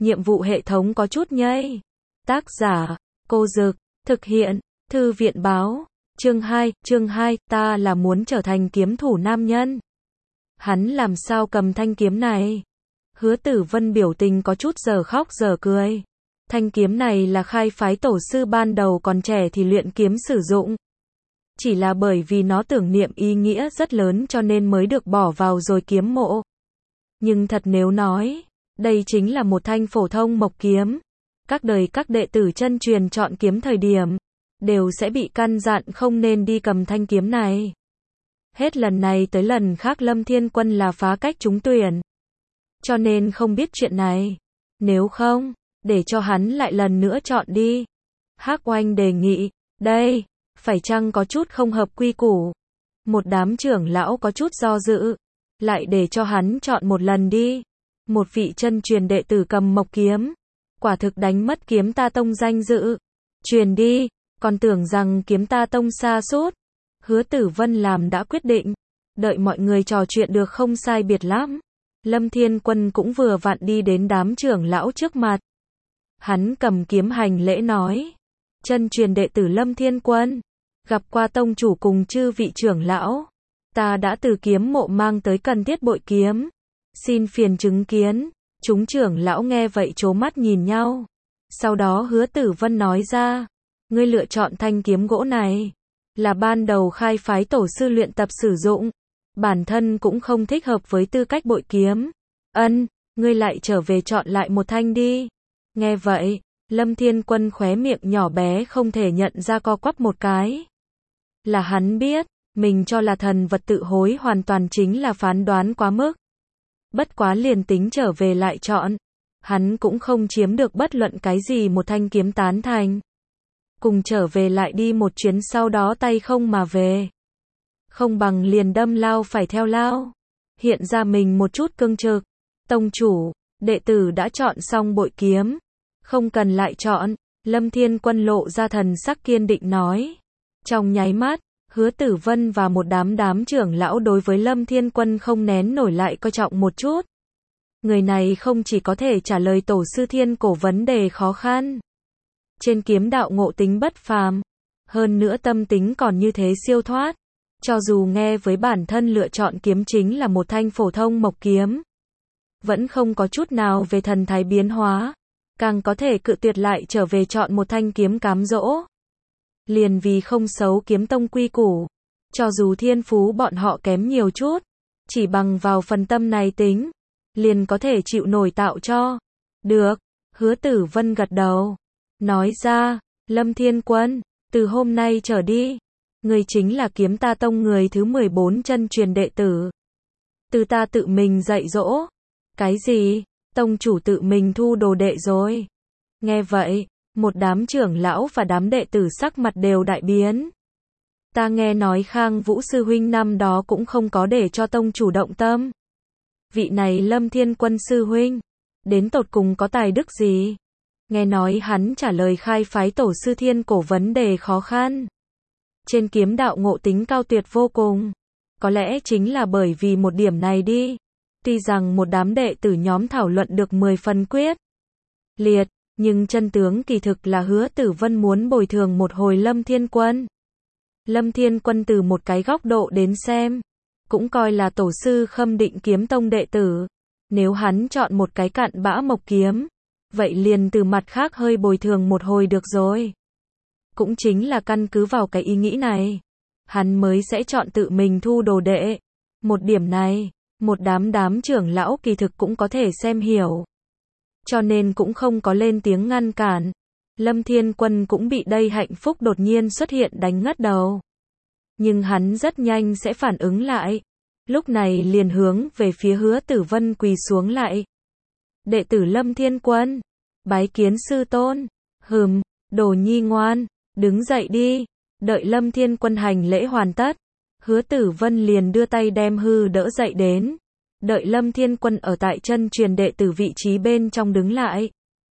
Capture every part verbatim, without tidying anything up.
nhiệm vụ hệ thống có chút nhây. Tác giả, Cô Dực, thực hiện, Thư viện báo, chương hai, chương hai, ta là muốn trở thành kiếm thủ nam nhân. Hắn làm sao cầm thanh kiếm này? Hứa Tử Vân biểu tình có chút giờ khóc giờ cười. Thanh kiếm này là khai phái tổ sư ban đầu còn trẻ thì luyện kiếm sử dụng. Chỉ là bởi vì nó tưởng niệm ý nghĩa rất lớn cho nên mới được bỏ vào rồi kiếm mộ. Nhưng thật nếu nói, đây chính là một thanh phổ thông mộc kiếm. Các đời các đệ tử chân truyền chọn kiếm thời điểm, đều sẽ bị căn dặn không nên đi cầm thanh kiếm này. Hết lần này tới lần khác Lâm Thiên Quân là phá cách trúng tuyển. Cho nên không biết chuyện này. Nếu không, để cho hắn lại lần nữa chọn đi. Hắc Oanh đề nghị, đây, phải chăng có chút không hợp quy củ. Một đám trưởng lão có chút do dự, lại để cho hắn chọn một lần đi. Một vị chân truyền đệ tử cầm mộc kiếm, quả thực đánh mất kiếm ta tông danh dự. Truyền đi, còn tưởng rằng kiếm ta tông xa sút. Hứa Tử Vân làm đã quyết định, đợi mọi người trò chuyện được không sai biệt lắm. Lâm Thiên Quân cũng vừa vặn đi đến đám trưởng lão trước mặt. Hắn cầm kiếm hành lễ nói, chân truyền đệ tử Lâm Thiên Quân, gặp qua tông chủ cùng chư vị trưởng lão. Ta đã từ kiếm mộ mang tới cần thiết bội kiếm. Xin phiền chứng kiến. Chúng trưởng lão nghe vậy trố mắt nhìn nhau. Sau đó Hứa Tử Vân nói ra, ngươi lựa chọn thanh kiếm gỗ này, là ban đầu khai phái tổ sư luyện tập sử dụng. Bản thân cũng không thích hợp với tư cách bội kiếm. Ân, ngươi lại trở về chọn lại một thanh đi. Nghe vậy, Lâm Thiên Quân khóe miệng nhỏ bé không thể nhận ra co quắp một cái. Là hắn biết, mình cho là thần vật tự hối hoàn toàn chính là phán đoán quá mức. Bất quá liền tính trở về lại chọn, hắn cũng không chiếm được bất luận cái gì một thanh kiếm tán thành. Cùng trở về lại đi một chuyến sau đó tay không mà về. Không bằng liền đâm lao phải theo lao. Hiện ra mình một chút cương trực. Tông chủ, đệ tử đã chọn xong bội kiếm. Không cần lại chọn. Lâm Thiên Quân lộ ra thần sắc kiên định nói. Trong nháy mắt, Hứa Tử Vân và một đám đám trưởng lão đối với Lâm Thiên Quân không nén nổi lại coi trọng một chút. Người này không chỉ có thể trả lời tổ sư thiên cổ vấn đề khó khăn. Trên kiếm đạo ngộ tính bất phàm. Hơn nữa tâm tính còn như thế siêu thoát. Cho dù nghe với bản thân lựa chọn kiếm chính là một thanh phổ thông mộc kiếm, vẫn không có chút nào về thần thái biến hóa, càng có thể cự tuyệt lại trở về chọn một thanh kiếm cám dỗ. Liền vì không xấu kiếm tông quy củ, cho dù thiên phú bọn họ kém nhiều chút, chỉ bằng vào phần tâm này tính, liền có thể chịu nổi tạo cho. Được, Hứa Tử Vân gật đầu, nói ra, Lâm Thiên Quân, từ hôm nay trở đi, người chính là kiếm ta tông người thứ mười bốn chân truyền đệ tử. Từ ta tự mình dạy dỗ. Cái gì? Tông chủ tự mình thu đồ đệ rồi. Nghe vậy, một đám trưởng lão và đám đệ tử sắc mặt đều đại biến. Ta nghe nói Khang Vũ sư huynh năm đó cũng không có để cho tông chủ động tâm. Vị này Lâm Thiên Quân sư huynh, đến tột cùng có tài đức gì? Nghe nói hắn trả lời khai phái tổ sư thiên cổ vấn đề khó khăn. Trên kiếm đạo ngộ tính cao tuyệt vô cùng. Có lẽ chính là bởi vì một điểm này đi. Tuy rằng một đám đệ tử nhóm thảo luận được mười phần quyết liệt, nhưng chân tướng kỳ thực là Hứa Tử Vân muốn bồi thường một hồi Lâm Thiên Quân. Lâm Thiên Quân từ một cái góc độ đến xem, cũng coi là tổ sư Khâm Định kiếm tông đệ tử. Nếu hắn chọn một cái cặn bã mộc kiếm, vậy liền từ mặt khác hơi bồi thường một hồi được rồi. Cũng chính là căn cứ vào cái ý nghĩ này, hắn mới sẽ chọn tự mình thu đồ đệ. Một điểm này, một đám đám trưởng lão kỳ thực cũng có thể xem hiểu. Cho nên cũng không có lên tiếng ngăn cản. Lâm Thiên Quân cũng bị đây hạnh phúc đột nhiên xuất hiện đánh ngất đầu. Nhưng hắn rất nhanh sẽ phản ứng lại. Lúc này liền hướng về phía Hứa Tử Vân quỳ xuống lại. Đệ tử Lâm Thiên Quân, bái kiến sư tôn. Hừm, đồ nhi ngoan, đứng dậy đi. Đợi Lâm Thiên Quân hành lễ hoàn tất, Hứa Tử Vân liền đưa tay đem hư đỡ dậy đến. Đợi Lâm Thiên Quân ở tại chân truyền đệ tử vị trí bên trong đứng lại.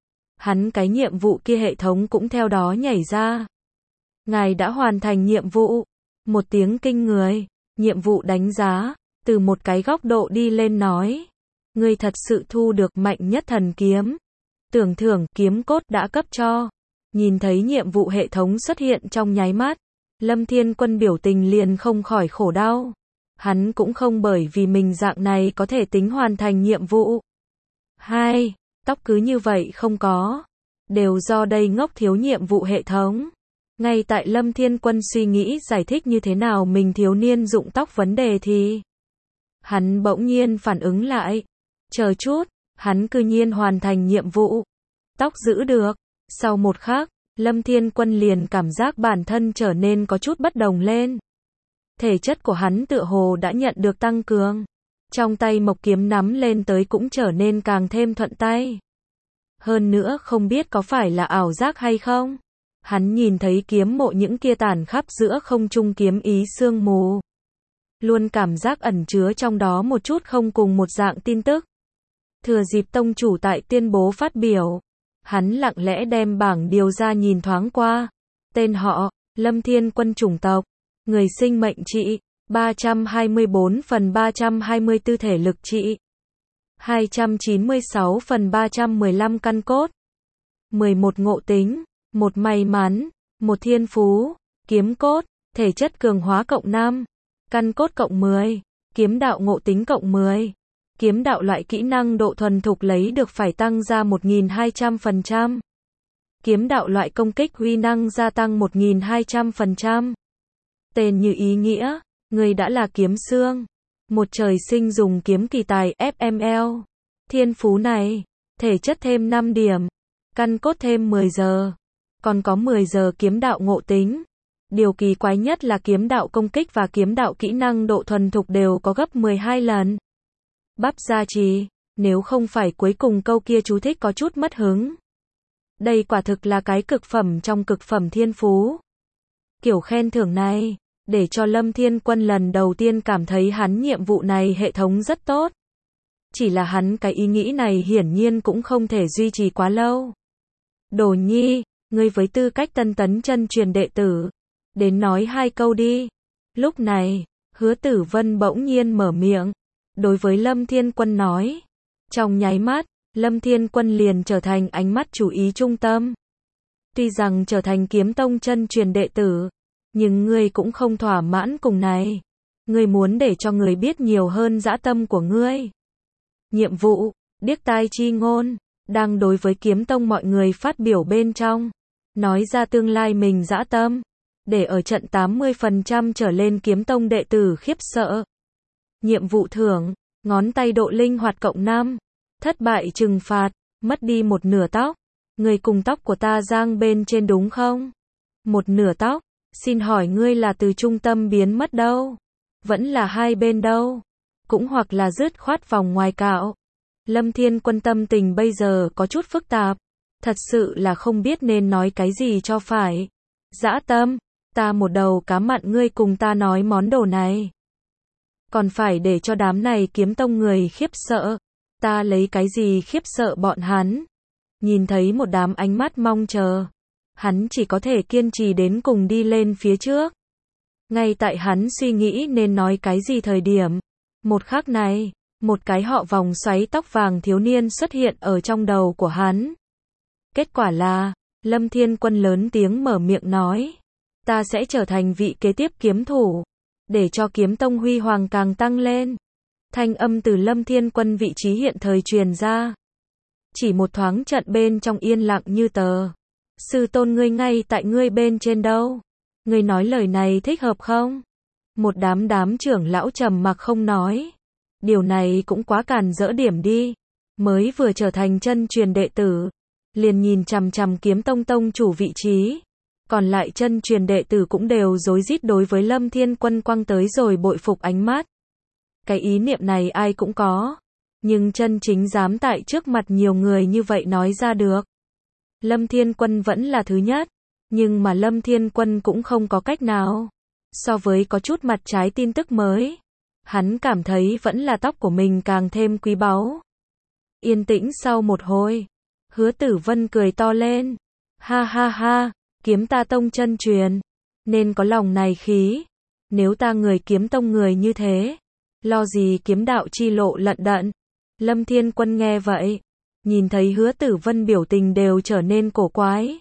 Hắn cái nhiệm vụ kia hệ thống cũng theo đó nhảy ra. Ngài đã hoàn thành nhiệm vụ. Một tiếng kinh người, nhiệm vụ đánh giá, từ một cái góc độ đi lên nói. Ngươi thật sự thu được mạnh nhất thần kiếm. Tưởng thưởng kiếm cốt đã cấp cho. Nhìn thấy nhiệm vụ hệ thống xuất hiện trong nháy mắt, Lâm Thiên Quân biểu tình liền không khỏi khổ đau. Hắn cũng không bởi vì mình dạng này có thể tính hoàn thành nhiệm vụ. Hai, tóc cứ như vậy không có. Đều do đây ngốc thiếu nhiệm vụ hệ thống. Ngay tại Lâm Thiên Quân suy nghĩ giải thích như thế nào mình thiếu niên dụng tóc vấn đề thì hắn bỗng nhiên phản ứng lại. Chờ chút, hắn cư nhiên hoàn thành nhiệm vụ. Tóc giữ được. Sau một khắc, Lâm Thiên Quân liền cảm giác bản thân trở nên có chút bất đồng lên. Thể chất của hắn tựa hồ đã nhận được tăng cường. Trong tay mộc kiếm nắm lên tới cũng trở nên càng thêm thuận tay. Hơn nữa không biết có phải là ảo giác hay không. Hắn nhìn thấy kiếm mộ những kia tản khắp giữa không trung kiếm ý sương mù. Luôn cảm giác ẩn chứa trong đó một chút không cùng một dạng tin tức. Thừa dịp tông chủ tại tuyên bố phát biểu, hắn lặng lẽ đem bảng điều ra nhìn thoáng qua. Tên họ, Lâm Thiên Quân chủng tộc, người sinh mệnh trị, ba trăm hai mươi bốn phần ba trăm hai mươi tư thể lực trị, hai trăm chín mươi sáu phần ba trăm mười lăm căn cốt, mười một ngộ tính, một may mắn, một thiên phú, kiếm cốt, thể chất cường hóa cộng năm, căn cốt cộng mười, kiếm đạo ngộ tính cộng mười. Kiếm đạo loại kỹ năng độ thuần thục lấy được phải tăng ra một nghìn hai trăm phần trăm. Kiếm đạo loại công kích uy năng gia tăng một nghìn hai trăm phần trăm. Tên như ý nghĩa, người đã là kiếm xương. Một trời sinh dùng kiếm kỳ tài ép em lờ. Thiên phú này, thể chất thêm năm điểm, căn cốt thêm mười giờ. Còn có mười giờ kiếm đạo ngộ tính. Điều kỳ quái nhất là kiếm đạo công kích và kiếm đạo kỹ năng độ thuần thục đều có gấp mười hai lần. Bắp gia trì, nếu không phải cuối cùng câu kia chú thích có chút mất hứng. Đây quả thực là cái cực phẩm trong cực phẩm thiên phú. Kiểu khen thưởng này, để cho Lâm Thiên Quân lần đầu tiên cảm thấy hắn nhiệm vụ này hệ thống rất tốt. Chỉ là hắn cái ý nghĩ này hiển nhiên cũng không thể duy trì quá lâu. Đồ Nhi, ngươi với tư cách tân tấn chân truyền đệ tử, đến nói hai câu đi. Lúc này, Hứa Tử Vân bỗng nhiên mở miệng. Đối với Lâm Thiên Quân nói. Trong nháy mắt, Lâm Thiên Quân liền trở thành ánh mắt chú ý trung tâm. Tuy rằng trở thành kiếm tông chân truyền đệ tử, nhưng ngươi cũng không thỏa mãn cùng này. Ngươi muốn để cho người biết nhiều hơn dã tâm của ngươi. Nhiệm vụ, điếc tai chi ngôn, đang đối với kiếm tông mọi người phát biểu bên trong. Nói ra tương lai mình dã tâm. Để ở trận tám mươi phần trăm trở lên kiếm tông đệ tử khiếp sợ. Nhiệm vụ thưởng, ngón tay độ linh hoạt cộng năm. Thất bại trừng phạt, mất đi một nửa tóc. Người cùng tóc của ta giang bên trên đúng không? Một nửa tóc, xin hỏi ngươi là từ trung tâm biến mất đâu? Vẫn là hai bên đâu? Cũng hoặc là dứt khoát vòng ngoài cạo. Lâm Thiên Quân tâm tình bây giờ có chút phức tạp. Thật sự là không biết nên nói cái gì cho phải. Dã tâm, ta một đầu cá mặn ngươi cùng ta nói món đồ này. Còn phải để cho đám này kiếm tông người khiếp sợ. Ta lấy cái gì khiếp sợ bọn hắn? Nhìn thấy một đám ánh mắt mong chờ. Hắn chỉ có thể kiên trì đến cùng đi lên phía trước. Ngay tại hắn suy nghĩ nên nói cái gì thời điểm. Một khắc này, một cái họ vòng xoáy tóc vàng thiếu niên xuất hiện ở trong đầu của hắn. Kết quả là, Lâm Thiên Quân lớn tiếng mở miệng nói. Ta sẽ trở thành vị kế tiếp kiếm thủ. Để cho kiếm tông huy hoàng càng tăng lên. Thanh âm từ Lâm Thiên Quân vị trí hiện thời truyền ra. Chỉ một thoáng trận bên trong yên lặng như tờ. Sư tôn ngươi ngay tại ngươi bên trên đâu? Ngươi nói lời này thích hợp không? Một đám đám trưởng lão trầm mặc không nói. Điều này cũng quá càn rỡ điểm đi. Mới vừa trở thành chân truyền đệ tử. Liền nhìn chằm chằm kiếm tông tông chủ vị trí. Còn lại chân truyền đệ tử cũng đều rối rít đối với Lâm Thiên Quân quăng tới rồi bội phục ánh mắt. Cái ý niệm này ai cũng có. Nhưng chân chính dám tại trước mặt nhiều người như vậy nói ra được. Lâm Thiên Quân vẫn là thứ nhất. Nhưng mà Lâm Thiên Quân cũng không có cách nào. So với có chút mặt trái tin tức mới. Hắn cảm thấy vẫn là tóc của mình càng thêm quý báu. Yên tĩnh sau một hồi. Hứa Tử Vân cười to lên. Ha ha ha. Kiếm ta tông chân truyền, nên có lòng này khí. Nếu ta người kiếm tông người như thế, lo gì kiếm đạo chi lộ lận đận. Lâm Thiên Quân nghe vậy, Nhìn thấy Hứa Tử Vân biểu tình đều trở nên cổ quái.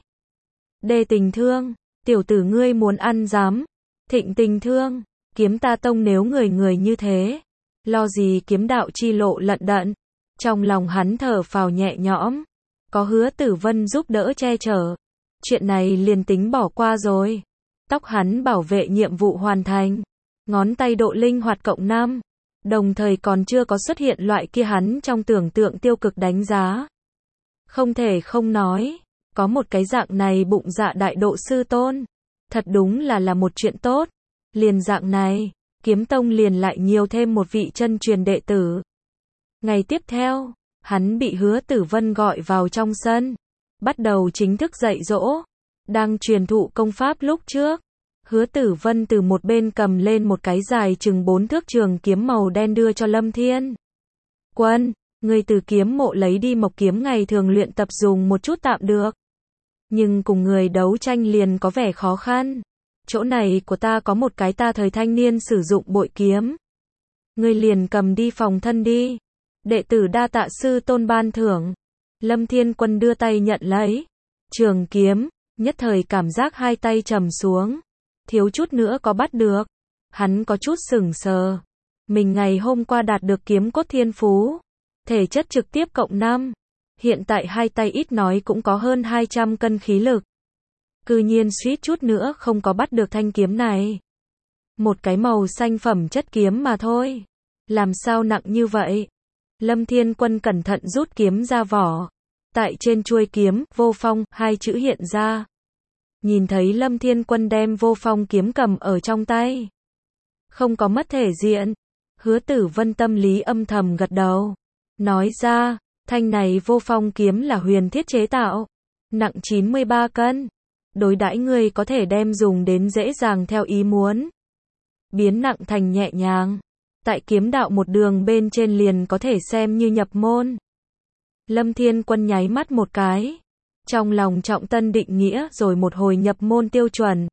Đê Tình Thương, tiểu tử ngươi muốn ăn dám. Thịnh Tình Thương, Kiếm Ta Tông nếu người người như thế, lo gì kiếm đạo chi lộ lận đận. Trong lòng hắn thở phào nhẹ nhõm, có Hứa Tử Vân giúp đỡ che chở, chuyện này liền tính bỏ qua rồi. Tóc hắn bảo vệ nhiệm vụ hoàn thành, ngón tay độ linh hoạt cộng năm, đồng thời còn chưa có xuất hiện loại kia hắn trong tưởng tượng tiêu cực đánh giá. Không thể không nói, có một cái dạng này bụng dạ đại độ sư tôn, thật đúng là là một chuyện tốt. Liền dạng này, Kiếm Tông liền lại nhiều thêm một vị chân truyền đệ tử. Ngày tiếp theo, hắn bị Hứa Tử Vân gọi vào trong sân, bắt đầu chính thức dạy dỗ. Đang truyền thụ công pháp lúc trước, Hứa Tử Vân từ một bên cầm lên một cái dài chừng bốn thước trường kiếm màu đen đưa cho Lâm Thiên Quân, người từ kiếm mộ lấy đi mộc kiếm ngày thường luyện tập dùng một chút tạm được, nhưng cùng người đấu tranh liền có vẻ khó khăn. Chỗ này của ta có một cái ta thời thanh niên sử dụng bội kiếm, ngươi liền cầm đi phòng thân đi. Đệ tử đa tạ sư tôn ban thưởng. Lâm Thiên Quân đưa tay nhận lấy trường kiếm, nhất thời cảm giác hai tay trầm xuống, thiếu chút nữa có bắt được. Hắn có chút sững sờ, mình ngày hôm qua đạt được kiếm cốt thiên phú, thể chất trực tiếp cộng năm, hiện tại hai tay ít nói cũng có hơn hai trăm cân khí lực, cư nhiên suýt chút nữa không có bắt được thanh kiếm này. Một cái màu xanh phẩm chất kiếm mà thôi, làm sao nặng như vậy? Lâm Thiên Quân cẩn thận rút kiếm ra vỏ, tại trên chuôi kiếm, Vô Phong, hai chữ hiện ra. Nhìn thấy Lâm Thiên Quân đem Vô Phong kiếm cầm ở trong tay, không có mất thể diện, Hứa Tử Vân tâm lý âm thầm gật đầu, nói ra, thanh này Vô Phong kiếm là huyền thiết chế tạo, nặng chín mươi ba cân, đối đãi ngươi có thể đem dùng đến dễ dàng theo ý muốn, biến nặng thành nhẹ nhàng, tại kiếm đạo một đường bên trên liền có thể xem như nhập môn. Lâm Thiên Quân nháy mắt một cái, trong lòng trọng tân định nghĩa rồi một hồi nhập môn tiêu chuẩn.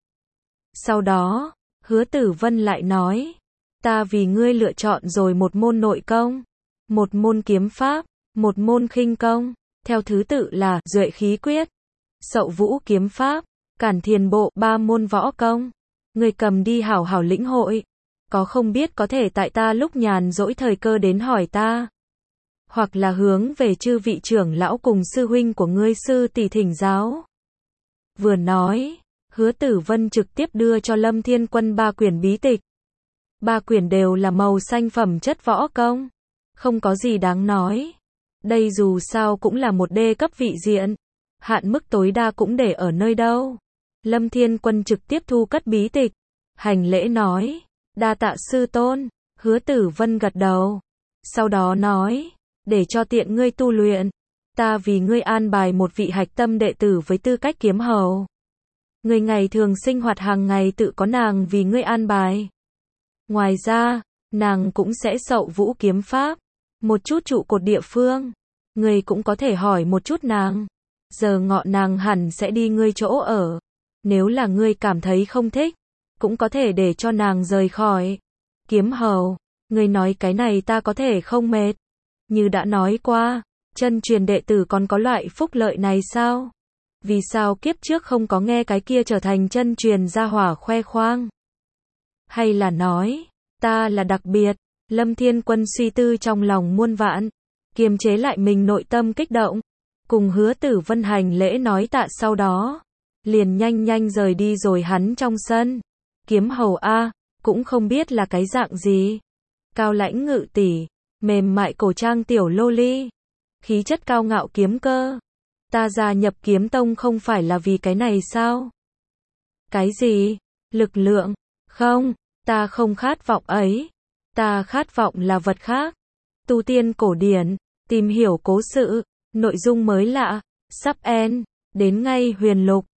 Sau đó, Hứa Tử Vân lại nói, ta vì ngươi lựa chọn rồi một môn nội công, một môn kiếm pháp, một môn khinh công, theo thứ tự là Duệ Khí Quyết, Sậu Vũ Kiếm Pháp, Cản Thiền Bộ, ba môn võ công. Ngươi cầm đi hảo hảo lĩnh hội, có không biết có thể tại ta lúc nhàn rỗi thời cơ đến hỏi ta, hoặc là hướng về chư vị trưởng lão cùng sư huynh của ngươi sư tỷ thỉnh giáo. Vừa nói, Hứa Tử Vân trực tiếp đưa cho Lâm Thiên Quân ba quyển bí tịch. Ba quyển đều là màu xanh phẩm chất võ công, không có gì đáng nói. Đây dù sao cũng là một đê cấp vị diện, hạn mức tối đa cũng để ở nơi đâu. Lâm Thiên Quân trực tiếp thu cất bí tịch, hành lễ nói, đa tạ sư tôn. Hứa Tử Vân gật đầu, sau đó nói, để cho tiện ngươi tu luyện, ta vì ngươi an bài một vị hạch tâm đệ tử với tư cách kiếm hầu. Ngươi ngày thường sinh hoạt hàng ngày tự có nàng vì ngươi an bài. Ngoài ra, nàng cũng sẽ Sậu Vũ kiếm pháp, một chút trụ cột địa phương, ngươi cũng có thể hỏi một chút nàng. Giờ ngọ nàng hẳn sẽ đi ngươi chỗ ở, nếu là ngươi cảm thấy không thích, cũng có thể để cho nàng rời khỏi. Kiếm hầu, ngươi nói cái này ta có thể không mệt. Như đã nói qua, chân truyền đệ tử còn có loại phúc lợi này sao? Vì sao kiếp trước không có nghe cái kia trở thành chân truyền gia hỏa khoe khoang? Hay là nói, ta là đặc biệt? Lâm Thiên Quân suy tư trong lòng muôn vạn, kiềm chế lại mình nội tâm kích động, cùng Hứa Tử Vân hành lễ nói tạ sau đó, liền nhanh nhanh rời đi rồi hắn trong sân. Kiếm hầu a, cũng không biết là cái dạng gì. Cao lãnh ngự tỷ, mềm mại cổ trang tiểu lô ly, khí chất cao ngạo kiếm cơ. Ta gia nhập kiếm tông không phải là vì cái này sao? Cái gì? Lực lượng? Không, ta không khát vọng ấy. Ta khát vọng là vật khác. Tu tiên cổ điển, tìm hiểu cố sự, nội dung mới lạ, sắp end, đến ngay huyền lục.